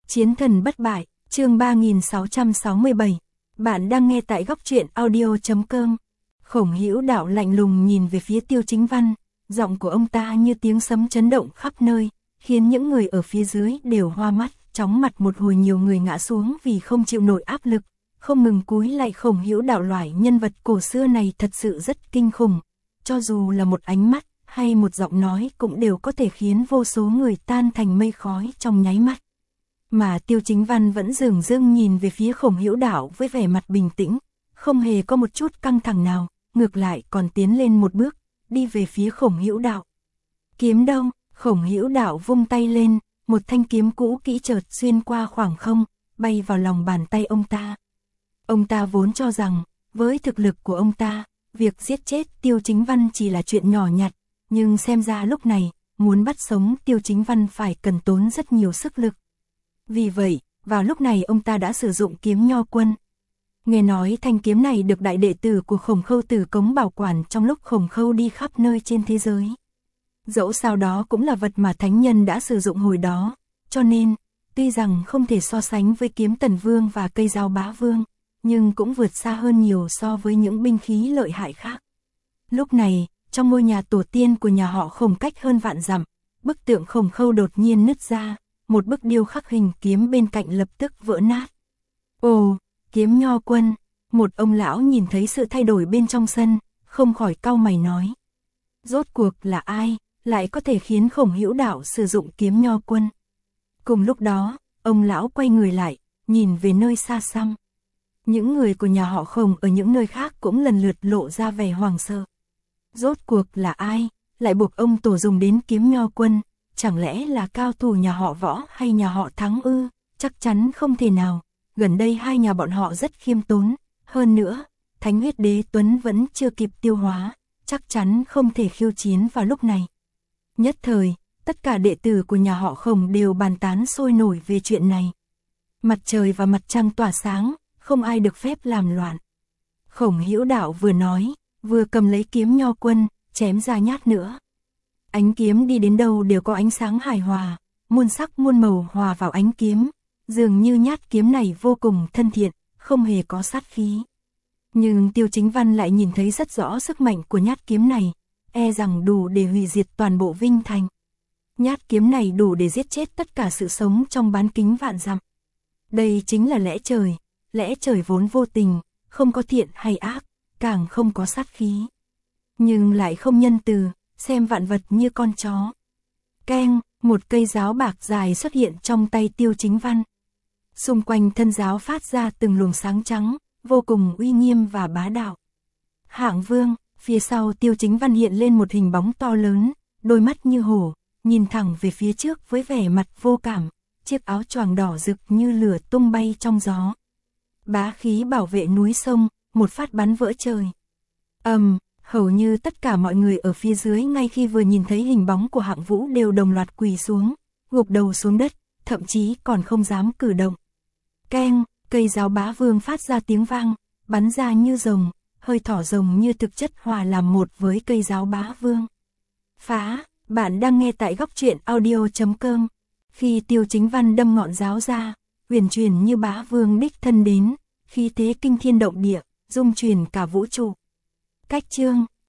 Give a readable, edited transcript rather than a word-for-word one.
Chiến thần bất bại, chương 3667. Bạn đang nghe tại góc truyện audio.com. Khổng Hữu Đạo lạnh lùng nhìn về phía Tiêu Chính Văn, giọng của ông ta như tiếng sấm chấn động khắp nơi, khiến những người ở phía dưới đều hoa mắt, chóng mặt một hồi nhiều người ngã xuống vì không chịu nổi áp lực, không ngừng cúi lạy. Khổng Hữu Đạo loại nhân vật cổ xưa này thật sự rất kinh khủng, cho dù là một ánh mắt hay một giọng nói cũng đều có thể khiến vô số người tan thành mây khói trong nháy mắt. Mà Tiêu Chính Văn vẫn dửng dưng nhìn về phía Khổng Hữu Đạo với vẻ mặt bình tĩnh, không hề có một chút căng thẳng nào, ngược lại còn tiến lên một bước, đi về phía Khổng Hữu Đạo. Kiếm đâu? Khổng Hữu Đạo vung tay lên, một thanh kiếm cũ kỹ chợt xuyên qua khoảng không, bay vào lòng bàn tay ông ta. Ông ta vốn cho rằng, với thực lực của ông ta, việc giết chết Tiêu Chính Văn chỉ là chuyện nhỏ nhặt, nhưng xem ra lúc này, muốn bắt sống Tiêu Chính Văn phải cần tốn rất nhiều sức lực. Vì vậy, vào lúc này ông ta đã sử dụng kiếm Nho Quân. Nghe nói thanh kiếm này được đại đệ tử của Khổng Khâu Tử Cống bảo quản trong lúc Khổng Khâu đi khắp nơi trên thế giới. Dẫu sao đó cũng là vật mà thánh nhân đã sử dụng hồi đó, cho nên, tuy rằng không thể so sánh với kiếm Tần Vương và cây dao Bá Vương, nhưng cũng vượt xa hơn nhiều so với những binh khí lợi hại khác. Lúc này, trong ngôi nhà tổ tiên của nhà họ Khổng cách hơn vạn dặm, bức tượng Khổng Khâu đột nhiên nứt ra, một bức điêu khắc hình kiếm bên cạnh lập tức vỡ nát. Ồ, kiếm Nho Quân, một ông lão nhìn thấy sự thay đổi bên trong sân, không khỏi cau mày nói. Rốt cuộc là ai, lại có thể khiến Khổng Hữu Đạo sử dụng kiếm Nho Quân? Cùng lúc đó, ông lão quay người lại, nhìn về nơi xa xăm. Những người của nhà họ Khổng ở những nơi khác cũng lần lượt lộ ra vẻ hoảng sợ. Rốt cuộc là ai, lại buộc ông tổ dùng đến kiếm Nho Quân? Chẳng lẽ là cao thủ nhà họ Võ hay nhà họ Thắng ư? Chắc chắn không thể nào, gần đây hai nhà bọn họ rất khiêm tốn, hơn nữa, Thánh Huyết Đế Tuấn vẫn chưa kịp tiêu hóa, chắc chắn không thể khiêu chiến vào lúc này. Nhất thời, tất cả đệ tử của nhà họ Khổng đều bàn tán sôi nổi về chuyện này. Mặt trời và mặt trăng tỏa sáng, không ai được phép làm loạn. Khổng Hữu Đạo vừa nói, vừa cầm lấy kiếm Nho Quân, chém ra nhát nữa. Ánh kiếm đi đến đâu đều có ánh sáng hài hòa, muôn sắc muôn màu hòa vào ánh kiếm, dường như nhát kiếm này vô cùng thân thiện, không hề có sát khí. Nhưng Tiêu Chính Văn lại nhìn thấy rất rõ sức mạnh của nhát kiếm này, e rằng đủ để hủy diệt toàn bộ Vinh Thành. Nhát kiếm này đủ để giết chết tất cả sự sống trong bán kính vạn dặm. Đây chính là lẽ trời vốn vô tình, không có thiện hay ác, càng không có sát khí. Nhưng lại không nhân từ, xem vạn vật như con chó. Keng, một cây giáo bạc dài xuất hiện trong tay Tiêu Chính Văn. Xung quanh thân giáo phát ra từng luồng sáng trắng, vô cùng uy nghiêm và bá đạo. Hạng Vương, phía sau Tiêu Chính Văn hiện lên một hình bóng to lớn, đôi mắt như hổ, nhìn thẳng về phía trước với vẻ mặt vô cảm, chiếc áo choàng đỏ rực như lửa tung bay trong gió. Bá khí bảo vệ núi sông, một phát bắn vỡ trời. Hầu như tất cả mọi người ở phía dưới ngay khi vừa nhìn thấy hình bóng của Hạng Vũ đều đồng loạt quỳ xuống, gục đầu xuống đất, thậm chí còn không dám cử động. Keng, cây giáo Bá Vương phát ra tiếng vang, bắn ra như rồng, hơi thỏ rồng như thực chất hòa làm một với cây giáo Bá Vương. Phá, bạn đang nghe tại góc truyện audio.com. Khi Tiêu Chính Văn đâm ngọn giáo ra, huyền truyền như Bá Vương đích thân đến, khí thế kinh thiên động địa, rung truyền cả vũ trụ. Cách chương